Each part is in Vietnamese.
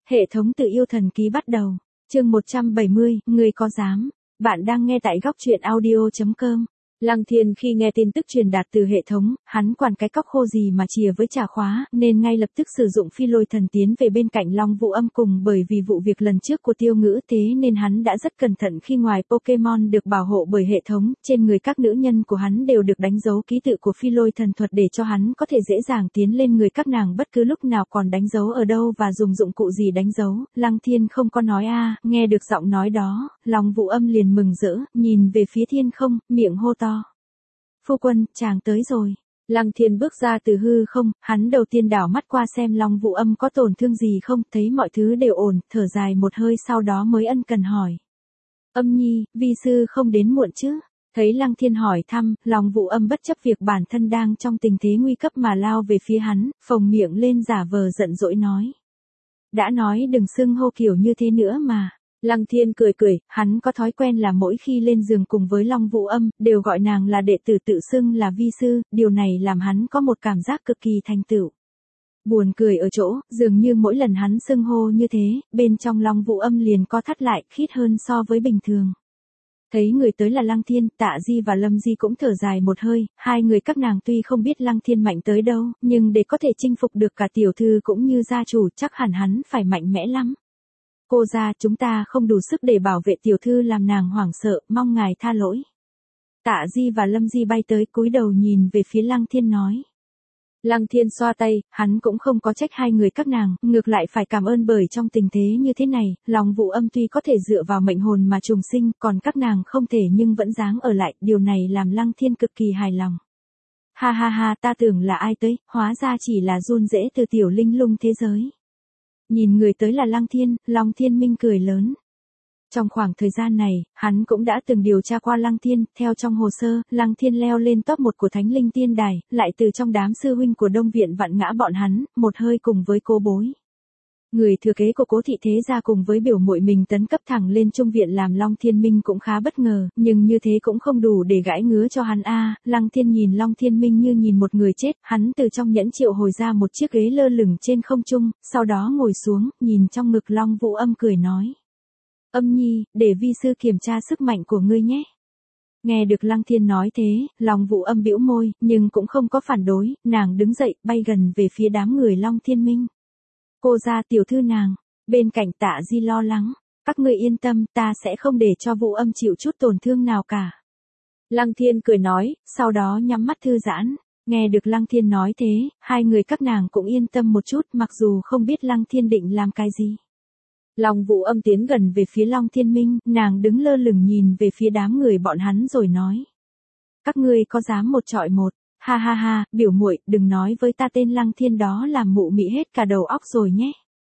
Hệ thống tự yêu thần ký bắt đầu. Chương 170, ngươi có dám? Bạn đang nghe tại góc truyện audio.com. Lăng Thiên khi nghe tin tức truyền đạt từ hệ thống, hắn quản cái cóc khô gì mà chìa với chà khóa, nên ngay lập tức sử dụng phi lôi thần tiến về bên cạnh Long Vũ Âm cùng bởi vì vụ việc lần trước của Tiêu Ngữ thế nên hắn đã rất cẩn thận khi ngoài Pokemon được bảo hộ bởi hệ thống, trên người các nữ nhân của hắn đều được đánh dấu ký tự của phi lôi thần thuật để cho hắn có thể dễ dàng tiến lên người các nàng bất cứ lúc nào, còn đánh dấu ở đâu và dùng dụng cụ gì đánh dấu. Lăng Thiên không có nói nghe được giọng nói đó, Long Vũ Âm liền mừng rỡ, nhìn về phía thiên không, miệng hô to. Phu quân, chàng tới rồi. Lăng Thiên bước ra từ hư không, hắn đầu tiên đảo mắt qua xem Long Vũ Âm có tổn thương gì không, thấy mọi thứ đều ổn, thở dài một hơi sau đó mới ân cần hỏi. Âm nhi, vi sư không đến muộn chứ? Thấy Lăng Thiên hỏi thăm, Long Vũ Âm bất chấp việc bản thân đang trong tình thế nguy cấp mà lao về phía hắn, phồng miệng lên giả vờ giận dỗi nói. Đã nói đừng xưng hô kiểu như thế nữa mà. Lăng Thiên cười cười, hắn có thói quen là mỗi khi lên giường cùng với Long Vũ Âm, đều gọi nàng là đệ tử tự xưng là vi sư, điều này làm hắn có một cảm giác cực kỳ thành tựu. Buồn cười ở chỗ, dường như mỗi lần hắn xưng hô như thế, bên trong Long Vũ Âm liền co thắt lại, khít hơn so với bình thường. Thấy người tới là Lăng Thiên, Tạ Di và Lâm Di cũng thở dài một hơi, hai người các nàng tuy không biết Lăng Thiên mạnh tới đâu, nhưng để có thể chinh phục được cả tiểu thư cũng như gia chủ chắc hẳn hắn phải mạnh mẽ lắm. Cô gia, chúng ta không đủ sức để bảo vệ tiểu thư làm nàng hoảng sợ, mong ngài tha lỗi. Tạ Di và Lâm Di bay tới cúi đầu nhìn về phía Lăng Thiên nói. Lăng Thiên xoa tay, hắn cũng không có trách hai người các nàng, ngược lại phải cảm ơn bởi trong tình thế như thế này, Long Vũ Âm tuy có thể dựa vào mệnh hồn mà trùng sinh, còn các nàng không thể nhưng vẫn dáng ở lại, điều này làm Lăng Thiên cực kỳ hài lòng. Ha ha ha, ta tưởng là ai tới, hóa ra chỉ là run rễ từ tiểu linh lung thế giới. Nhìn người tới là Lăng Thiên, Long Thiên Minh cười lớn. Trong khoảng thời gian này, hắn cũng đã từng điều tra qua Lăng Thiên, theo trong hồ sơ, Lăng Thiên leo lên top 1 của Thánh Linh Tiên Đài, lại từ trong đám sư huynh của Đông Viện vặn ngã bọn hắn, một hơi cùng với cô bối. Người thừa kế của Cố thị thế gia cùng với biểu muội mình tấn cấp thẳng lên trung viện làm Long Thiên Minh cũng khá bất ngờ, nhưng như thế cũng không đủ để gãi ngứa cho hắn Lăng Thiên nhìn Long Thiên Minh như nhìn một người chết, hắn từ trong nhẫn triệu hồi ra một chiếc ghế lơ lửng trên không trung, sau đó ngồi xuống, nhìn trong ngực Long Vũ Âm cười nói. Âm nhi, để vi sư kiểm tra sức mạnh của ngươi nhé. Nghe được Lăng Thiên nói thế, Long Vũ Âm bĩu môi, nhưng cũng không có phản đối, nàng đứng dậy, bay gần về phía đám người Long Thiên Minh. Cô gia tiểu thư nàng, bên cạnh Tạ Di lo lắng, các ngươi yên tâm, ta sẽ không để cho Vũ Âm chịu chút tổn thương nào cả. Lăng Thiên cười nói, sau đó nhắm mắt thư giãn, nghe được Lăng Thiên nói thế, hai người các nàng cũng yên tâm một chút mặc dù không biết Lăng Thiên định làm cái gì. Long Vũ Âm tiến gần về phía Long Thiên Minh, nàng đứng lơ lửng nhìn về phía đám người bọn hắn rồi nói. Các ngươi có dám một trọi một? Ha ha ha, biểu muội, đừng nói với ta tên Lăng Thiên đó làm mụ mị hết cả đầu óc rồi nhé.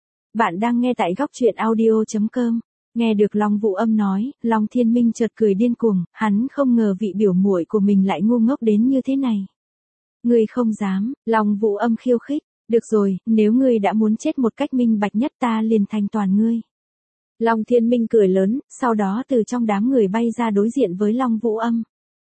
Bạn đang nghe tại góc truyện audio.com. Nghe được Long Vũ Âm nói, Long Thiên Minh chợt cười điên cuồng, hắn không ngờ vị biểu muội của mình lại ngu ngốc đến như thế này. Ngươi không dám, Long Vũ Âm khiêu khích, được rồi, nếu ngươi đã muốn chết một cách minh bạch nhất ta liền thành toàn ngươi. Long Thiên Minh cười lớn, sau đó từ trong đám người bay ra đối diện với Long Vũ Âm.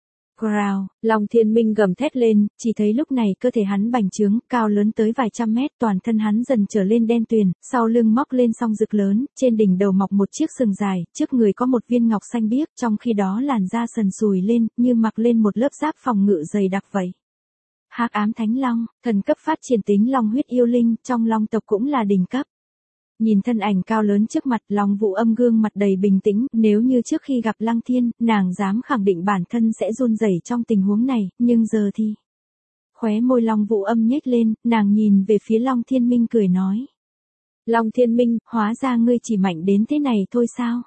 Growl, Long Thiên Minh gầm thét lên, chỉ thấy lúc này cơ thể hắn bành trướng, cao lớn tới vài trăm mét, toàn thân hắn dần trở lên đen tuyền, sau lưng móc lên song rực lớn, trên đỉnh đầu mọc một chiếc sừng dài, trước người có một viên ngọc xanh biếc, trong khi đó làn da sần sùi lên, như mặc lên một lớp giáp phòng ngự dày đặc vậy. Hắc ám Thánh Long, thần cấp phát triển tính long huyết yêu linh, trong long tộc cũng là đỉnh cấp. Nhìn thân ảnh cao lớn trước mặt, Long Vũ Âm gương mặt đầy bình tĩnh, nếu như trước khi gặp Lăng Thiên, nàng dám khẳng định bản thân sẽ run rẩy trong tình huống này, nhưng giờ thì. Khóe môi Long Vũ Âm nhếch lên, nàng nhìn về phía Long Thiên Minh cười nói. Long Thiên Minh, hóa ra ngươi chỉ mạnh đến thế này thôi sao?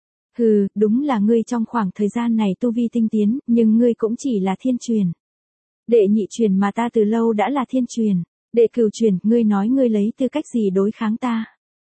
Hừ, đúng là ngươi trong khoảng thời gian này tu vi tinh tiến, nhưng ngươi cũng chỉ là thiên truyền. Đệ nhị truyền mà ta từ lâu đã là thiên truyền. Đệ cửu truyền, ngươi nói ngươi lấy tư cách gì đối kháng ta?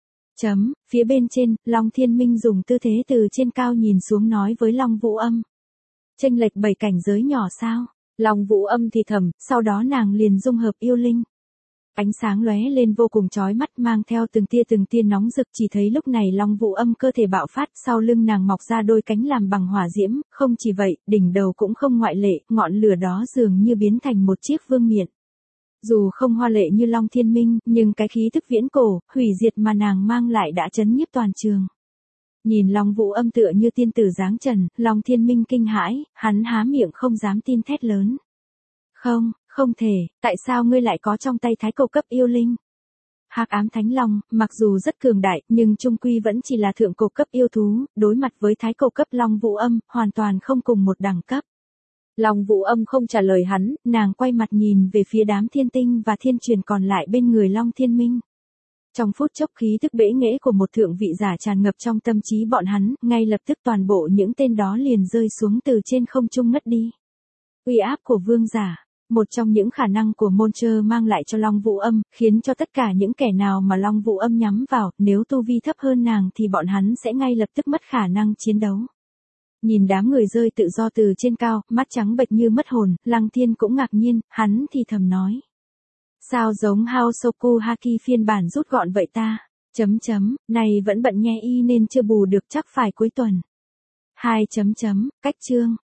Phía bên trên, Long Thiên Minh dùng tư thế từ trên cao nhìn xuống nói với Long Vũ Âm. Chênh lệch 7 cảnh giới nhỏ sao? Long Vũ Âm thì thầm, sau đó nàng liền dung hợp yêu linh. Ánh sáng lóe lên vô cùng chói mắt mang theo từng tia nóng rực, chỉ thấy lúc này Long Vũ Âm cơ thể bạo phát, sau lưng nàng mọc ra đôi cánh làm bằng hỏa diễm, không chỉ vậy, đỉnh đầu cũng không ngoại lệ, ngọn lửa đó dường như biến thành một chiếc vương miện. Dù không hoa lệ như Long Thiên Minh, nhưng cái khí thức viễn cổ, hủy diệt mà nàng mang lại đã chấn nhiếp toàn trường. Nhìn Long Vũ Âm tựa như tiên tử dáng trần, Long Thiên Minh kinh hãi, hắn há miệng không dám tin thét lớn. Không, không thể, tại sao ngươi lại có trong tay thái cổ cấp yêu linh? Hắc ám thánh long, mặc dù rất cường đại, nhưng trung quy vẫn chỉ là thượng cổ cấp yêu thú, đối mặt với thái cổ cấp Long Vũ Âm, hoàn toàn không cùng một đẳng cấp. Long Vũ Âm không trả lời hắn, nàng quay mặt nhìn về phía đám thiên tinh và thiên truyền còn lại bên người Long Thiên Minh. Trong phút chốc khí thức bẽ nghễ của một thượng vị giả tràn ngập trong tâm trí bọn hắn, ngay lập tức toàn bộ những tên đó liền rơi xuống từ trên không trung ngất đi. Uy áp của vương giả, một trong những khả năng của Monster mang lại cho Long Vũ Âm, khiến cho tất cả những kẻ nào mà Long Vũ Âm nhắm vào, nếu tu vi thấp hơn nàng thì bọn hắn sẽ ngay lập tức mất khả năng chiến đấu. Nhìn đám người rơi tự do từ trên cao, mắt trắng bệch như mất hồn, Lăng Thiên cũng ngạc nhiên, hắn thì thầm nói. Sao giống Hosoku Haki phiên bản rút gọn vậy ta? Này vẫn bận nhe y nên chưa bù được chắc phải cuối tuần. Cách chương.